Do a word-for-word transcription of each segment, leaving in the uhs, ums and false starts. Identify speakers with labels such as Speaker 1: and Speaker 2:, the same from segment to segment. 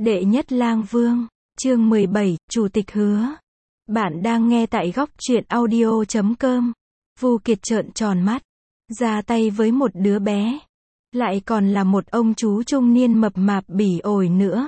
Speaker 1: Đệ nhất lang vương, chương mười bảy, Chủ tịch hứa. Bạn đang nghe tại góc truyện audio chấm com. Vu Kiệt trợn tròn mắt, ra tay với một đứa bé. Lại còn là một ông chú trung niên mập mạp bỉ ổi nữa.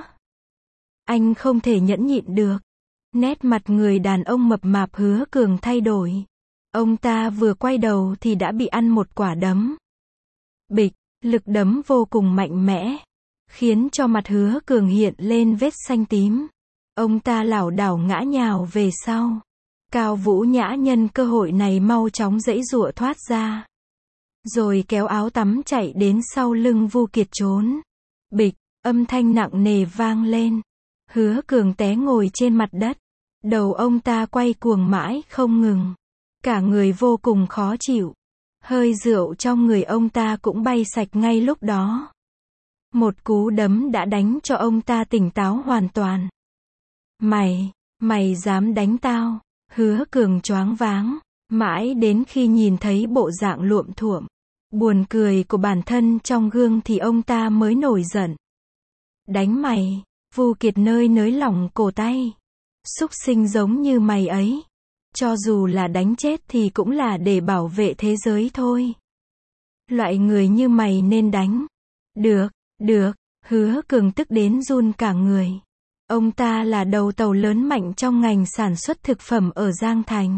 Speaker 1: Anh không thể nhẫn nhịn được. Nét mặt người đàn ông mập mạp Hứa Cường thay đổi. Ông ta vừa quay đầu thì đã bị ăn một quả đấm. Bịch, lực đấm vô cùng mạnh mẽ, khiến cho mặt Hứa Cường hiện lên vết xanh tím. Ông ta lảo đảo ngã nhào về sau. Cao Vũ Nhã nhân cơ hội này mau chóng giãy giụa thoát ra. Rồi kéo áo tắm chạy đến sau lưng Vu Kiệt trốn. Bịch, âm thanh nặng nề vang lên. Hứa Cường té ngồi trên mặt đất. Đầu ông ta quay cuồng mãi không ngừng. Cả người vô cùng khó chịu. Hơi rượu trong người ông ta cũng bay sạch ngay lúc đó. Một cú đấm đã đánh cho ông ta tỉnh táo hoàn toàn. Mày, mày dám đánh tao? Hứa Cường choáng váng, mãi đến khi nhìn thấy bộ dạng luộm thuộm, buồn cười của bản thân trong gương thì ông ta mới nổi giận. Đánh mày? Vu Kiệt nơi nới lỏng cổ tay. Súc sinh giống như mày ấy, cho dù là đánh chết thì cũng là để bảo vệ thế giới thôi. Loại người như mày nên đánh. Được, được, Hứa Cường tức đến run cả người. Ông ta là đầu tàu lớn mạnh trong ngành sản xuất thực phẩm ở Giang Thành.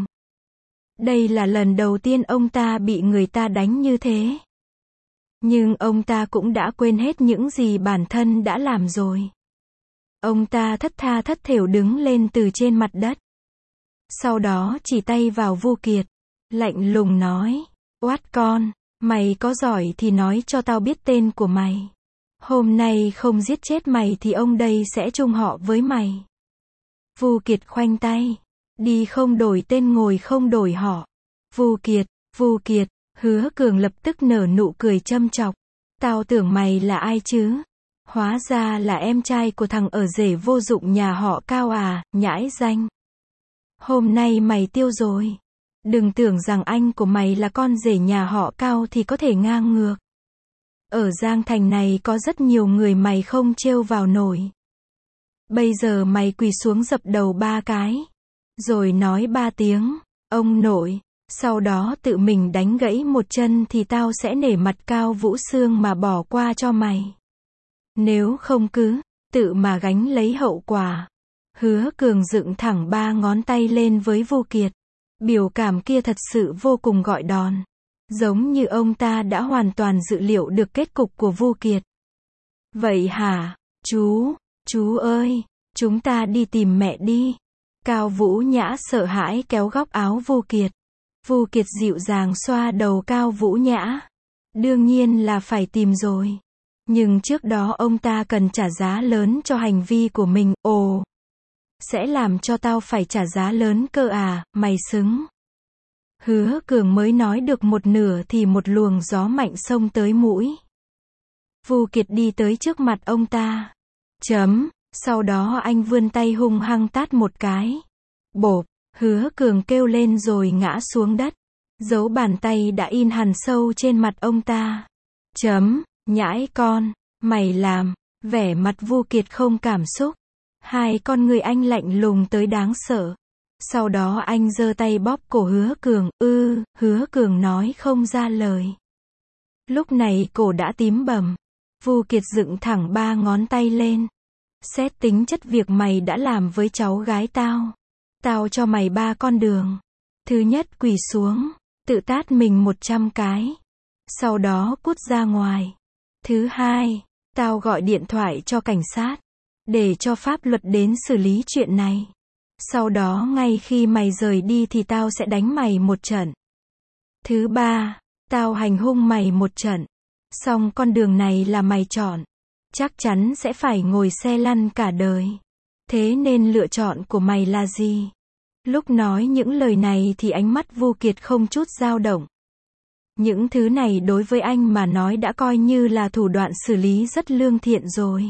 Speaker 1: Đây là lần đầu tiên ông ta bị người ta đánh như thế. Nhưng ông ta cũng đã quên hết những gì bản thân đã làm rồi. Ông ta thất tha thất thểu đứng lên từ trên mặt đất. Sau đó chỉ tay vào Vu Kiệt, lạnh lùng nói, oát con, mày có giỏi thì nói cho tao biết tên của mày. Hôm nay không giết chết mày thì ông đây sẽ chung họ với mày. Vu Kiệt khoanh tay, đi không đổi tên ngồi không đổi họ. Vu Kiệt, Vu Kiệt, Hứa Cường lập tức nở nụ cười châm chọc. Tao tưởng mày là ai chứ? Hóa ra là em trai của thằng ở rể vô dụng nhà họ Cao à, nhãi danh. Hôm nay mày tiêu rồi. Đừng tưởng rằng anh của mày là con rể nhà họ Cao thì có thể ngang ngược. Ở Giang Thành này có rất nhiều người mày không trêu vào nổi. Bây giờ mày quỳ xuống dập đầu ba cái. Rồi nói ba tiếng, ông nội. Sau đó tự mình đánh gãy một chân thì tao sẽ nể mặt Cao Vũ Sương mà bỏ qua cho mày. Nếu không cứ, tự mà gánh lấy hậu quả. Hứa Cường dựng thẳng ba ngón tay lên với Vu Kiệt. Biểu cảm kia thật sự vô cùng gọi đòn. Giống như ông ta đã hoàn toàn dự liệu được kết cục của Vu Kiệt. Vậy hả, chú, chú ơi, chúng ta đi tìm mẹ đi. Cao Vũ Nhã sợ hãi kéo góc áo Vu Kiệt. Vu Kiệt dịu dàng xoa đầu Cao Vũ Nhã. Đương nhiên là phải tìm rồi. Nhưng trước đó ông ta cần trả giá lớn cho hành vi của mình. Ồ, sẽ làm cho tao phải trả giá lớn cơ à, mày xứng. Hứa Cường mới nói được một nửa thì một luồng gió mạnh xông tới mũi. Vu Kiệt đi tới trước mặt ông ta. Chấm, sau đó anh vươn tay hung hăng tát một cái. Bộp, Hứa Cường kêu lên rồi ngã xuống đất. Dấu bàn tay đã in hằn sâu trên mặt ông ta. Chấm, nhãi con, mày làm, vẻ mặt Vu Kiệt không cảm xúc. Hai con người anh lạnh lùng tới đáng sợ. Sau đó anh giơ tay bóp cổ Hứa Cường, ư, Hứa Cường nói không ra lời. Lúc này cổ đã tím bầm. Vu Kiệt dựng thẳng ba ngón tay lên. Xét tính chất việc mày đã làm với cháu gái tao. Tao cho mày ba con đường. Thứ nhất quỳ xuống, tự tát mình một trăm cái. Sau đó cút ra ngoài. Thứ hai, tao gọi điện thoại cho cảnh sát. Để cho pháp luật đến xử lý chuyện này. Sau đó ngay khi mày rời đi thì tao sẽ đánh mày một trận. Thứ ba, tao hành hung mày một trận. Xong con đường này là mày chọn. Chắc chắn sẽ phải ngồi xe lăn cả đời. Thế nên lựa chọn của mày là gì? Lúc nói những lời này thì ánh mắt Vu Kiệt không chút dao động. Những thứ này đối với anh mà nói đã coi như là thủ đoạn xử lý rất lương thiện rồi.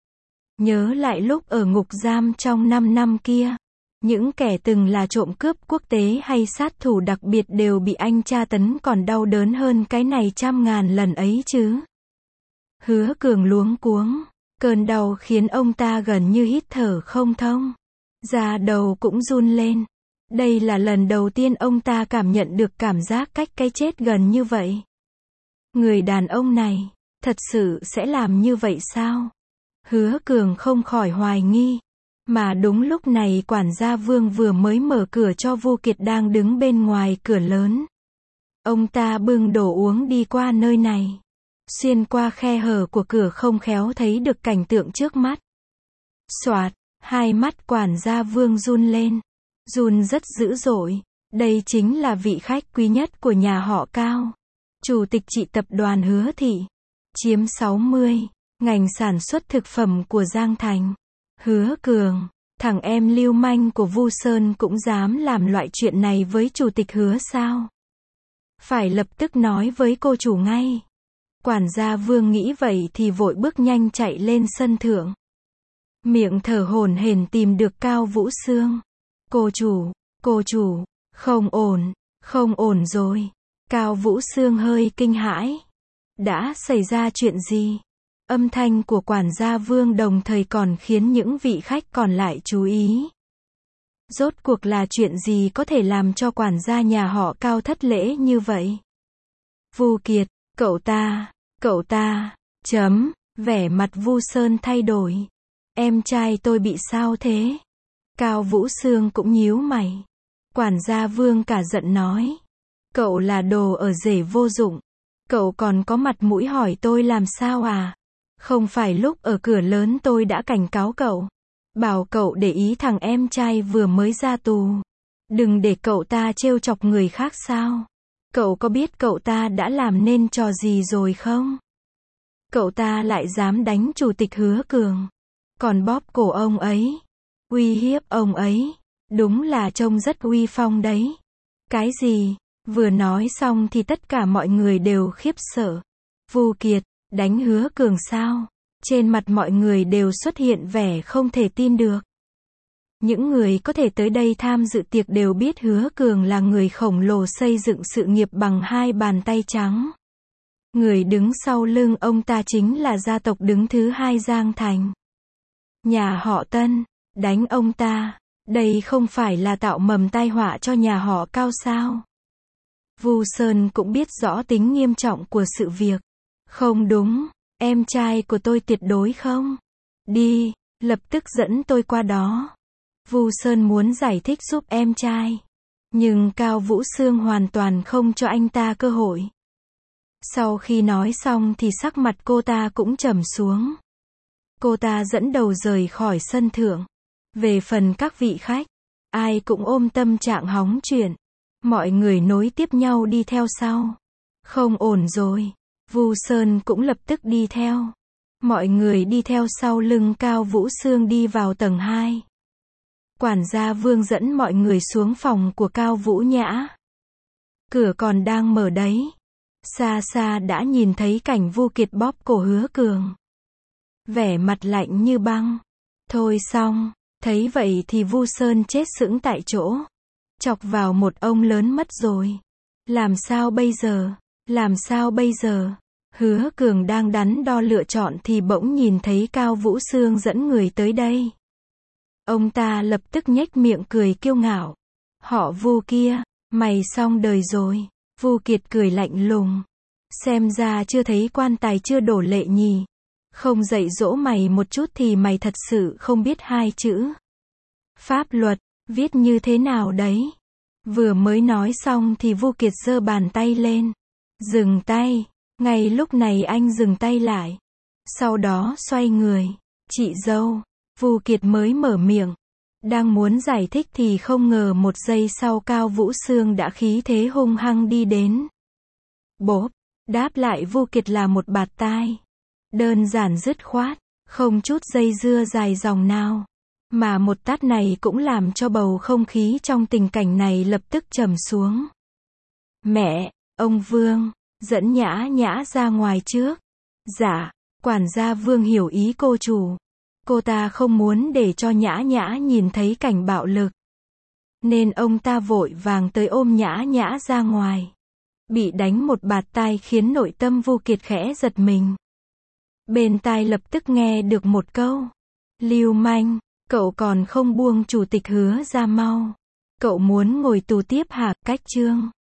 Speaker 1: Nhớ lại lúc ở ngục giam trong năm năm kia. Những kẻ từng là trộm cướp quốc tế hay sát thủ đặc biệt đều bị anh tra tấn còn đau đớn hơn cái này trăm ngàn lần ấy chứ. Hứa Cường luống cuống. Cơn đau khiến ông ta gần như hít thở không thông. Da đầu cũng run lên. Đây là lần đầu tiên ông ta cảm nhận được cảm giác cách cái chết gần như vậy. Người đàn ông này, thật sự sẽ làm như vậy sao? Hứa Cường không khỏi hoài nghi. Mà đúng lúc này quản gia Vương vừa mới mở cửa cho Vu Kiệt đang đứng bên ngoài cửa lớn. Ông ta bưng đồ uống đi qua nơi này. Xuyên qua khe hở của cửa không khéo thấy được cảnh tượng trước mắt. Soạt, hai mắt quản gia Vương run lên. Run rất dữ dội. Đây chính là vị khách quý nhất của nhà họ Cao. Chủ tịch trị tập đoàn Hứa Thị. Chiếm sáu mươi. Ngành sản xuất thực phẩm của Giang Thành. Hứa Cường, thằng em lưu manh của Vu Sơn cũng dám làm loại chuyện này với chủ tịch Hứa sao? Phải lập tức nói với cô chủ ngay. Quản gia Vương nghĩ vậy thì vội bước nhanh chạy lên sân thượng. Miệng thở hổn hển tìm được Cao Vũ Sương. Cô chủ, cô chủ, không ổn, không ổn rồi. Cao Vũ Sương hơi kinh hãi. Đã xảy ra chuyện gì? Âm thanh của quản gia Vương đồng thời còn khiến những vị khách còn lại chú ý. Rốt cuộc là chuyện gì có thể làm cho quản gia nhà họ Cao thất lễ như vậy? Vu Kiệt, cậu ta, cậu ta, chấm, vẻ mặt Vu Sơn thay đổi. Em trai tôi bị sao thế? Cao Vũ Sương cũng nhíu mày. Quản gia Vương cả giận nói. Cậu là đồ ở rể vô dụng. Cậu còn có mặt mũi hỏi tôi làm sao à? Không phải lúc ở cửa lớn tôi đã cảnh cáo cậu. Bảo cậu để ý thằng em trai vừa mới ra tù. Đừng để cậu ta trêu chọc người khác sao? Cậu có biết cậu ta đã làm nên trò gì rồi không? Cậu ta lại dám đánh chủ tịch Hứa Cường. Còn bóp cổ ông ấy. Uy hiếp ông ấy. Đúng là trông rất uy phong đấy. Cái gì? Vừa nói xong thì tất cả mọi người đều khiếp sợ. Vu Kiệt, đánh Hứa Cường sao? Trên mặt mọi người đều xuất hiện vẻ không thể tin được. Những người có thể tới đây tham dự tiệc đều biết Hứa Cường là người khổng lồ xây dựng sự nghiệp bằng hai bàn tay trắng. Người đứng sau lưng ông ta chính là gia tộc đứng thứ hai Giang Thành. Nhà họ Tân, đánh ông ta, đây không phải là tạo mầm tai họa cho nhà họ Cao sao? Vu Sơn cũng biết rõ tính nghiêm trọng của sự việc. Không đúng, em trai của tôi tuyệt đối không. Đi, lập tức dẫn tôi qua đó. Vu Sơn muốn giải thích giúp em trai. Nhưng Cao Vũ Sương hoàn toàn không cho anh ta cơ hội. Sau khi nói xong thì sắc mặt cô ta cũng trầm xuống. Cô ta dẫn đầu rời khỏi sân thượng. Về phần các vị khách, ai cũng ôm tâm trạng hóng chuyện. Mọi người nối tiếp nhau đi theo sau. Không ổn rồi. Vu Sơn cũng lập tức đi theo. Mọi người đi theo sau lưng Cao Vũ Sương đi vào tầng hai. Quản gia Vương dẫn mọi người xuống phòng của Cao Vũ Nhã. Cửa còn đang mở đấy. Xa xa đã nhìn thấy cảnh Vu Kiệt bóp cổ Hứa Cường. Vẻ mặt lạnh như băng. Thôi xong, thấy vậy thì Vu Sơn chết sững tại chỗ. Chọc vào một ông lớn mất rồi. Làm sao bây giờ? Làm sao bây giờ? Hứa Cường đang đắn đo lựa chọn thì bỗng nhìn thấy Cao Vũ Sương dẫn người tới đây. Ông ta lập tức nhếch miệng cười kiêu ngạo. Họ Vu kia, mày xong đời rồi. Vu Kiệt cười lạnh lùng. Xem ra chưa thấy quan tài chưa đổ lệ nhì. Không dạy dỗ mày một chút thì mày thật sự không biết hai chữ. Pháp luật, viết như thế nào đấy? Vừa mới nói xong thì Vu Kiệt giơ bàn tay lên. Dừng tay. Ngay lúc này anh dừng tay lại. Sau đó xoay người. Chị dâu. Vu Kiệt mới mở miệng. Đang muốn giải thích thì không ngờ một giây sau Cao Vũ Sương đã khí thế hung hăng đi đến. Bốp. Đáp lại Vu Kiệt là một bạt tai. Đơn giản dứt khoát. Không chút dây dưa dài dòng nào. Mà một tát này cũng làm cho bầu không khí trong tình cảnh này lập tức trầm xuống. Mẹ, ông Vương, dẫn Nhã Nhã ra ngoài trước. Dạ, quản gia Vương hiểu ý cô chủ. Cô ta không muốn để cho Nhã Nhã nhìn thấy cảnh bạo lực. Nên ông ta vội vàng tới ôm Nhã Nhã ra ngoài. Bị đánh một bạt tai khiến nội tâm Vu Kiệt khẽ giật mình. Bên tai lập tức nghe được một câu. Lưu manh, cậu còn không buông chủ tịch Hứa ra mau. Cậu muốn ngồi tù tiếp hả? Cách Trương